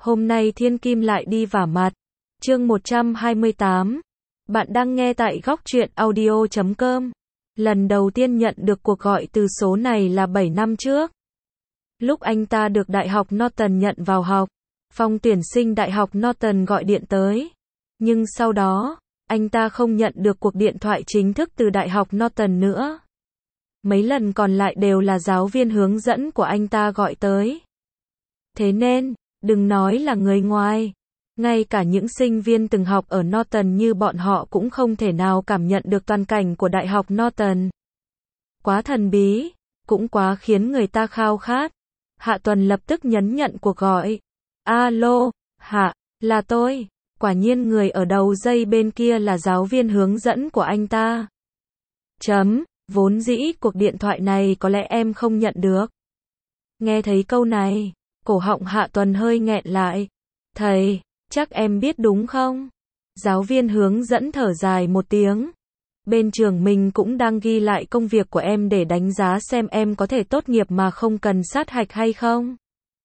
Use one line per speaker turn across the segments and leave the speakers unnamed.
Hôm nay thiên kim lại đi vả mặt. Chương 128. Bạn đang nghe tại góc truyện audio.com. Lần đầu tiên nhận được cuộc gọi từ số này là 7 năm trước. Lúc anh ta được Đại học Norton nhận vào học, phòng tuyển sinh Đại học Norton gọi điện tới. Nhưng sau đó, anh ta không nhận được cuộc điện thoại chính thức từ Đại học Norton nữa. Mấy lần còn lại đều là giáo viên hướng dẫn của anh ta gọi tới. Thế nên, đừng nói là người ngoài, ngay cả những sinh viên từng học ở Norton như bọn họ cũng không thể nào cảm nhận được toàn cảnh của Đại học Norton. Quá thần bí, cũng quá khiến người ta khao khát. Hạ Tuần lập tức nhấn nhận cuộc gọi. Alo, Hạ, là tôi. Quả nhiên người ở đầu dây bên kia là giáo viên hướng dẫn của anh ta. Vốn dĩ cuộc điện thoại này có lẽ em không nhận được. Nghe thấy câu này, cổ họng Hạ Tuần hơi nghẹn lại. Thầy, chắc em biết đúng không? Giáo viên hướng dẫn thở dài một tiếng. Bên trường mình cũng đang ghi lại công việc của em để đánh giá xem em có thể tốt nghiệp mà không cần sát hạch hay không.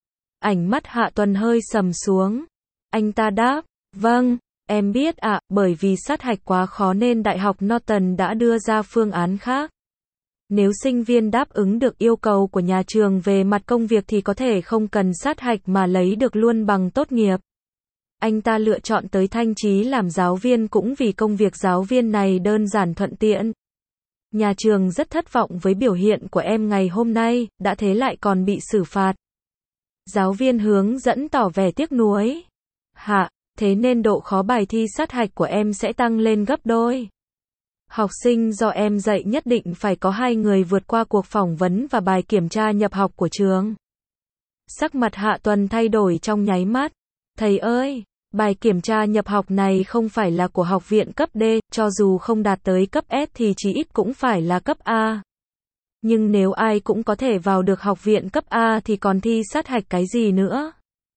Ánh mắt Hạ Tuần hơi sầm xuống. Anh ta đáp, vâng, em biết ạ, bởi vì sát hạch quá khó nên Đại học Norton đã đưa ra phương án khác. Nếu sinh viên đáp ứng được yêu cầu của nhà trường về mặt công việc thì có thể không cần sát hạch mà lấy được luôn bằng tốt nghiệp. Anh ta lựa chọn tới Thanh Chí làm giáo viên cũng vì công việc giáo viên này đơn giản thuận tiện. Nhà trường rất thất vọng với biểu hiện của em ngày hôm nay, đã thế lại còn bị xử phạt. Giáo viên hướng dẫn tỏ vẻ tiếc nuối. Hạ, thế nên độ khó bài thi sát hạch của em sẽ tăng lên gấp đôi. Học sinh do em dạy nhất định phải có 2 người vượt qua cuộc phỏng vấn và bài kiểm tra nhập học của trường. Sắc mặt Hạ Tuần thay đổi trong nháy mắt. Thầy ơi, bài kiểm tra nhập học này không phải là của học viện cấp D, cho dù không đạt tới cấp S thì chí ít cũng phải là cấp A. Nhưng nếu ai cũng có thể vào được học viện cấp A thì còn thi sát hạch cái gì nữa?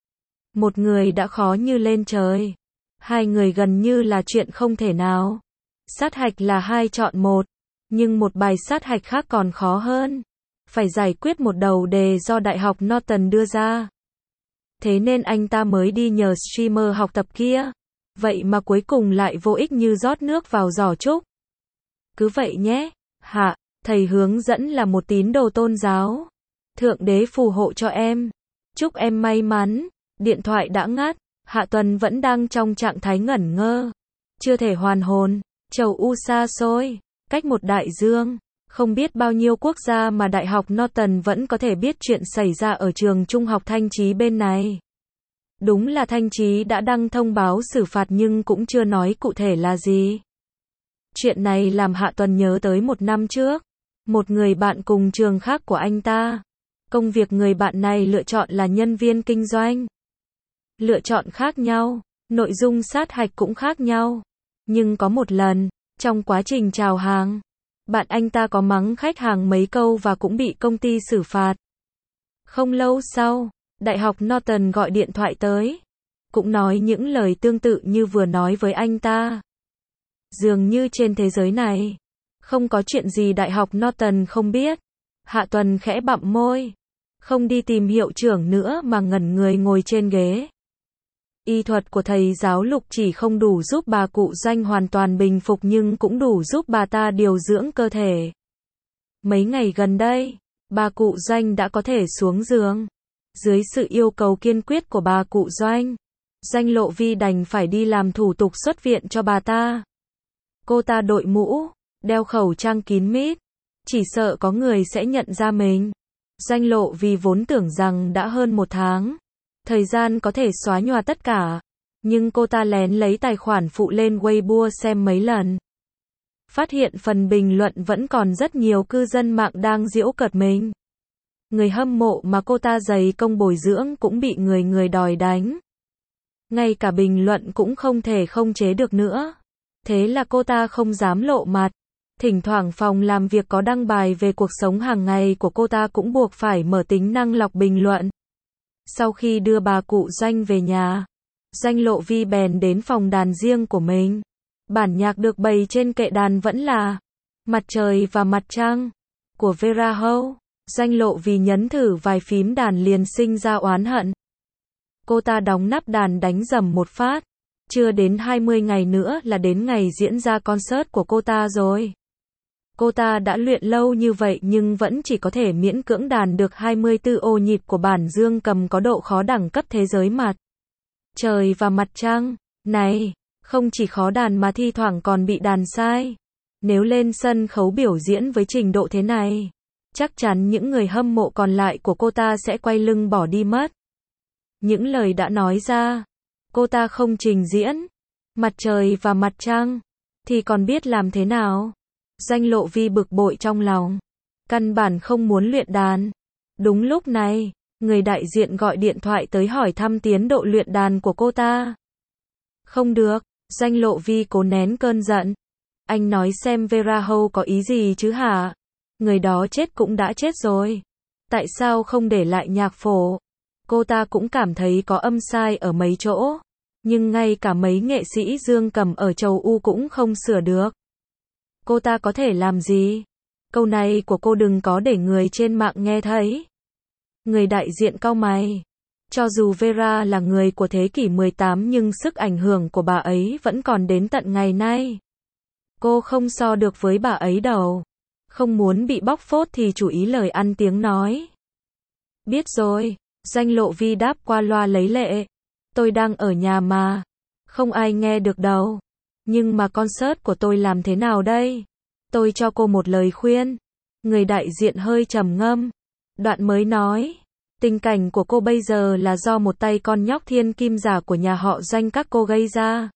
Một người đã khó như lên trời. 2 người gần như là chuyện không thể nào. Sát hạch là 2 chọn 1, nhưng một bài sát hạch khác còn khó hơn. Phải giải quyết một đầu đề do Đại học Norton đưa ra. Thế nên anh ta mới đi nhờ streamer học tập kia. Vậy mà cuối cùng lại vô ích như rót nước vào giỏ trúc. Cứ vậy nhé, Hạ, thầy hướng dẫn là một tín đồ tôn giáo. Thượng đế phù hộ cho em. Chúc em may mắn. Điện thoại đã ngắt, Hạ Tuần vẫn đang trong trạng thái ngẩn ngơ. Chưa thể hoàn hồn, châu U xa xôi, cách một đại dương. Không biết bao nhiêu quốc gia mà Đại học Norton vẫn có thể biết chuyện xảy ra ở trường trung học Thanh Chí bên này. Đúng là Thanh Chí đã đăng thông báo xử phạt nhưng cũng chưa nói cụ thể là gì. Chuyện này làm Hạ Tuần nhớ tới 1 năm trước. Một người bạn cùng trường khác của anh ta. Công việc người bạn này lựa chọn là nhân viên kinh doanh. Lựa chọn khác nhau, nội dung sát hạch cũng khác nhau. Nhưng có một lần, trong quá trình chào hàng, bạn anh ta có mắng khách hàng mấy câu và cũng bị công ty xử phạt. Không lâu sau, Đại học Norton gọi điện thoại tới, cũng nói những lời tương tự như vừa nói với anh ta. Dường như trên thế giới này, không có chuyện gì Đại học Norton không biết. Hạ Tuần khẽ bặm môi, không đi tìm hiệu trưởng nữa mà ngẩn người ngồi trên ghế. Y thuật của thầy giáo Lục chỉ không đủ giúp bà cụ Doanh hoàn toàn bình phục nhưng cũng đủ giúp bà ta điều dưỡng cơ thể. Mấy ngày gần đây, bà cụ Doanh đã có thể xuống giường. Dưới sự yêu cầu kiên quyết của bà cụ Doanh, Doanh Lộ Vi đành phải đi làm thủ tục xuất viện cho bà ta. Cô ta đội mũ, đeo khẩu trang kín mít, chỉ sợ có người sẽ nhận ra mình. Doanh Lộ Vi vốn tưởng rằng đã hơn 1 tháng. Thời gian có thể xóa nhòa tất cả, nhưng cô ta lén lấy tài khoản phụ lên Weibo xem mấy lần. Phát hiện phần bình luận vẫn còn rất nhiều cư dân mạng đang giễu cợt mình. Người hâm mộ mà cô ta dày công bồi dưỡng cũng bị người đòi đánh. Ngay cả bình luận cũng không thể không chế được nữa. Thế là cô ta không dám lộ mặt. Thỉnh thoảng phòng làm việc có đăng bài về cuộc sống hàng ngày của cô ta cũng buộc phải mở tính năng lọc bình luận. Sau khi đưa bà cụ Doanh về nhà, Doanh Lộ Vi bèn đến phòng đàn riêng của mình. Bản nhạc được bày trên kệ đàn vẫn là Mặt Trời và Mặt Trăng của Vera Hâu. Doanh Lộ Vi nhấn thử vài phím đàn liền sinh ra oán hận. Cô ta đóng nắp đàn đánh dầm một phát. Chưa đến 20 ngày nữa là đến ngày diễn ra concert của cô ta rồi. Cô ta đã luyện lâu như vậy nhưng vẫn chỉ có thể miễn cưỡng đàn được 24 ô nhịp của bản dương cầm có độ khó đẳng cấp thế giới mặt trời và mặt trăng. Này, không chỉ khó đàn mà thi thoảng còn bị đàn sai. Nếu lên sân khấu biểu diễn với trình độ thế này, chắc chắn những người hâm mộ còn lại của cô ta sẽ quay lưng bỏ đi mất. Những lời đã nói ra, cô ta không trình diễn mặt trời và mặt trăng, thì còn biết làm thế nào? Doanh Lộ Vi bực bội trong lòng, căn bản không muốn luyện đàn. Đúng lúc này, người đại diện gọi điện thoại tới hỏi thăm tiến độ luyện đàn của cô ta. Không được, Doanh Lộ Vi cố nén cơn giận. Anh nói xem Vera Hou có ý gì chứ hả? Người đó chết cũng đã chết rồi. Tại sao không để lại nhạc phổ? Cô ta cũng cảm thấy có âm sai ở mấy chỗ. Nhưng ngay cả mấy nghệ sĩ dương cầm ở châu U cũng không sửa được. Cô ta có thể làm gì? Câu này của cô đừng có để người trên mạng nghe thấy. Người đại diện cau mày. Cho dù Vera là người của thế kỷ 18 nhưng sức ảnh hưởng của bà ấy vẫn còn đến tận ngày nay. Cô không so được với bà ấy đâu. Không muốn bị bóc phốt thì chú ý lời ăn tiếng nói. Biết rồi, Doanh Lộ Vi đáp qua loa lấy lệ. Tôi đang ở nhà mà. Không ai nghe được đâu. Nhưng mà concert của tôi làm thế nào đây? Tôi cho cô một lời khuyên. Người đại diện hơi trầm ngâm. Đoạn mới nói. Tình cảnh của cô bây giờ là do một tay con nhóc thiên kim giả của nhà họ Doanh các cô gây ra.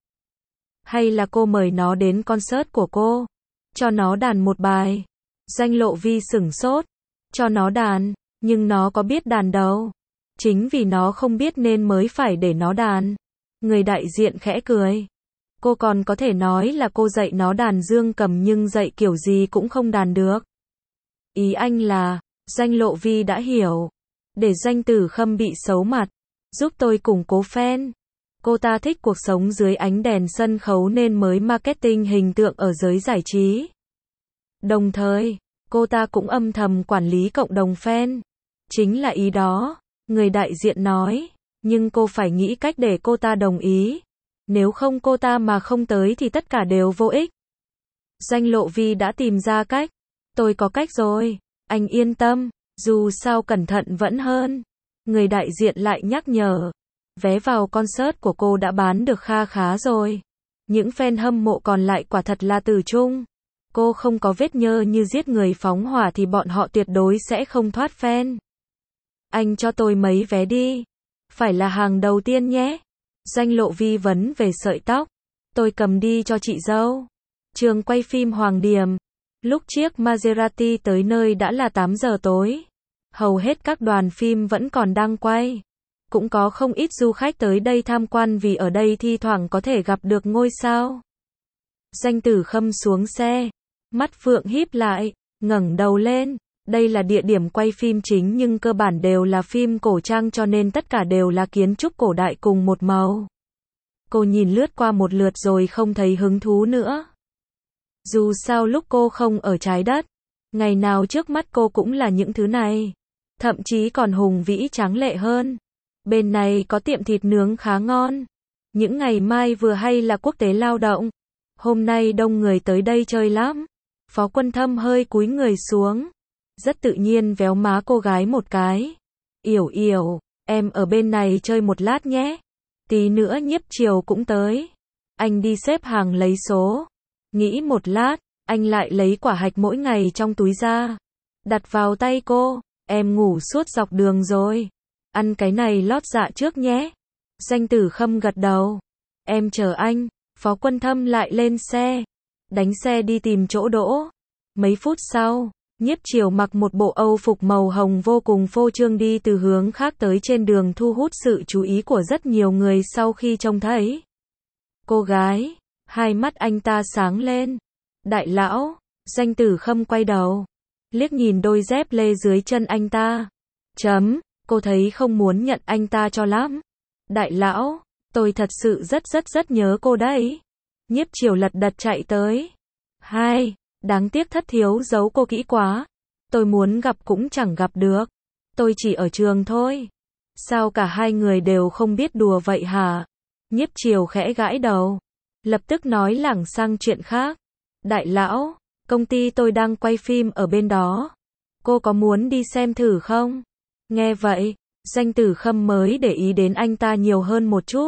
Hay là cô mời nó đến concert của cô? Cho nó đàn một bài. Doanh Lộ Vi sửng sốt. Cho nó đàn, nhưng nó có biết đàn đâu. Chính vì nó không biết nên mới phải để nó đàn. Người đại diện khẽ cười. Cô còn có thể nói là cô dạy nó đàn dương cầm nhưng dạy kiểu gì cũng không đàn được. Ý anh là, Doanh Lộ Vi đã hiểu. Để Doanh Tử Khâm bị xấu mặt. Giúp tôi củng cố fan. Cô ta thích cuộc sống dưới ánh đèn sân khấu nên mới marketing hình tượng ở giới giải trí. Đồng thời, cô ta cũng âm thầm quản lý cộng đồng fan. Chính là ý đó, người đại diện nói. Nhưng cô phải nghĩ cách để cô ta đồng ý. Nếu không cô ta mà không tới thì tất cả đều vô ích. Doanh Lộ Vi đã tìm ra cách. Tôi có cách rồi. Anh yên tâm. Dù sao cẩn thận vẫn hơn. Người đại diện lại nhắc nhở. Vé vào concert của cô đã bán được kha khá rồi. Những fan hâm mộ còn lại quả thật là tử trung. Cô không có vết nhơ như giết người phóng hỏa thì bọn họ tuyệt đối sẽ không thoát fan. Anh cho tôi mấy vé đi. Phải là hàng đầu tiên nhé. Doanh Lộ Vi vấn về sợi tóc. Tôi cầm đi cho chị dâu. Trường quay phim Hoàng Điểm. Lúc chiếc Maserati tới nơi đã là 8 giờ tối. Hầu hết các đoàn phim vẫn còn đang quay. Cũng có không ít du khách tới đây tham quan vì ở đây thi thoảng có thể gặp được ngôi sao. Doanh Tử Khâm xuống xe. Mắt Phượng híp lại, ngẩng đầu lên. Đây là địa điểm quay phim chính nhưng cơ bản đều là phim cổ trang cho nên tất cả đều là kiến trúc cổ đại cùng một màu. Cô nhìn lướt qua một lượt rồi không thấy hứng thú nữa. Dù sao lúc cô không ở trái đất, ngày nào trước mắt cô cũng là những thứ này. Thậm chí còn hùng vĩ tráng lệ hơn. Bên này có tiệm thịt nướng khá ngon. Những ngày mai vừa hay là quốc tế lao động. Hôm nay đông người tới đây chơi lắm. Phó Quân Thâm hơi cúi người xuống. Rất tự nhiên véo má cô gái một cái. Yểu yểu, em ở bên này chơi một lát nhé. Tí nữa Nhiếp Triều cũng tới. Anh đi xếp hàng lấy số. Nghĩ một lát, anh lại lấy quả hạch mỗi ngày trong túi ra. Đặt vào tay cô. Em ngủ suốt dọc đường rồi. Ăn cái này lót dạ trước nhé. Doanh Tử Khâm gật đầu. Em chờ anh. Phó Quân Thâm lại lên xe. Đánh xe đi tìm chỗ đỗ. Mấy phút sau, Nhiếp Triều mặc một bộ âu phục màu hồng vô cùng phô trương đi từ hướng khác tới trên đường thu hút sự chú ý của rất nhiều người sau khi trông thấy cô gái. Hai mắt anh ta sáng lên. Đại lão, Doanh Tử Khâm quay đầu. Liếc nhìn đôi dép lê dưới chân anh ta. Cô thấy không muốn nhận anh ta cho lắm. Đại lão, tôi thật sự rất nhớ cô đấy. Nhiếp Triều lật đật chạy tới. Đáng tiếc Thất Thiếu giấu cô kỹ quá. Tôi muốn gặp cũng chẳng gặp được. Tôi chỉ ở trường thôi. Sao cả hai người đều không biết đùa vậy hả? Nhiếp Triều khẽ gãi đầu. Lập tức nói lảng sang chuyện khác. Đại lão, công ty tôi đang quay phim ở bên đó. Cô có muốn đi xem thử không? Nghe vậy, Doanh Tử Khâm mới để ý đến anh ta nhiều hơn một chút.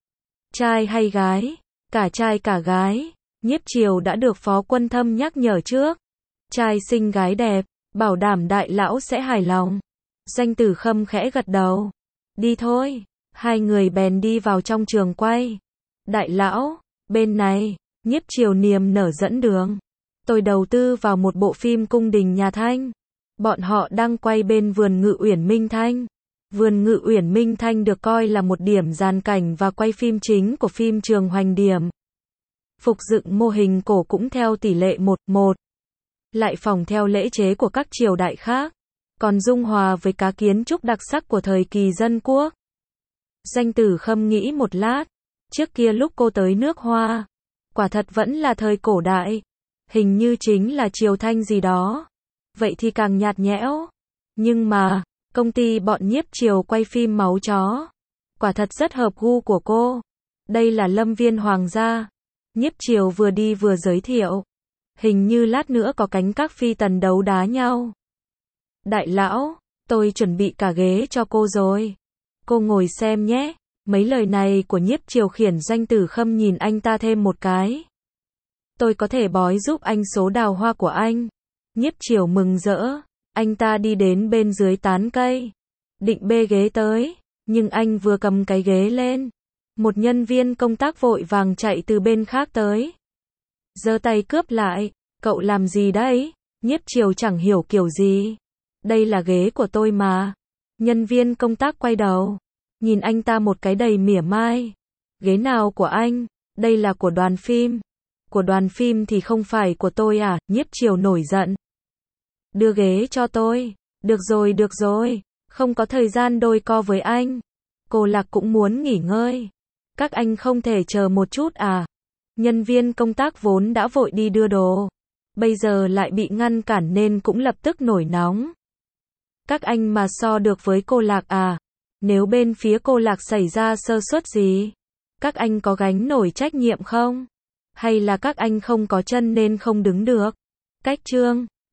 Trai hay gái? Cả trai cả gái. Nhiếp Triều đã được Phó Quân Thâm nhắc nhở trước. Trai xinh gái đẹp, bảo đảm đại lão sẽ hài lòng. Doanh Tử Khâm khẽ gật đầu. Đi thôi. Hai người bèn đi vào trong trường quay. Đại lão, bên này, Nhiếp Triều niềm nở dẫn đường. Tôi đầu tư vào một bộ phim cung đình nhà Thanh. Bọn họ đang quay bên vườn Ngự Uyển Minh Thanh. Vườn Ngự Uyển Minh Thanh được coi là một điểm dàn cảnh và quay phim chính của phim Trường Hoành Điểm. Phục dựng mô hình cổ cũng theo tỷ lệ 1:1. Lại phòng theo lễ chế của các triều đại khác. Còn dung hòa với cá kiến trúc đặc sắc của thời kỳ dân quốc. Doanh Tử Khâm nghĩ một lát. Trước kia lúc cô tới nước Hoa, quả thật vẫn là thời cổ đại. Hình như chính là triều Thanh gì đó. Vậy thì càng nhạt nhẽo. Nhưng mà, công ty bọn Nhiếp Triều quay phim máu chó. Quả thật rất hợp gu của cô. Đây là Lâm Viên Hoàng gia. Nhiếp Triều vừa đi vừa giới thiệu. Hình như lát nữa có cánh các phi tần đấu đá nhau. Đại lão, tôi chuẩn bị cả ghế cho cô rồi. Cô ngồi xem nhé. Mấy lời này của Nhiếp Triều khiến Doanh Tử Khâm nhìn anh ta thêm một cái. Tôi có thể bói giúp anh số đào hoa của anh. Nhiếp Triều mừng rỡ. Anh ta đi đến bên dưới tán cây. Định bê ghế tới. Nhưng anh vừa cầm cái ghế lên. Một nhân viên công tác vội vàng chạy từ bên khác tới. Giơ tay cướp lại. Cậu làm gì đấy? Nhiếp Triều chẳng hiểu kiểu gì. Đây là ghế của tôi mà. Nhân viên công tác quay đầu. Nhìn anh ta một cái đầy mỉa mai. Ghế nào của anh? Đây là của đoàn phim. Của đoàn phim thì không phải của tôi à? Nhiếp Triều nổi giận. Đưa ghế cho tôi. Được rồi. Không có thời gian đôi co với anh. Cô Lạc cũng muốn nghỉ ngơi. Các anh không thể chờ một chút à? Nhân viên công tác vốn đã vội đi đưa đồ. Bây giờ lại bị ngăn cản nên cũng lập tức nổi nóng. Các anh mà so được với cô Lạc à? Nếu bên phía cô Lạc xảy ra sơ suất gì, các anh có gánh nổi trách nhiệm không? Hay là các anh không có chân nên không đứng được? Cách chương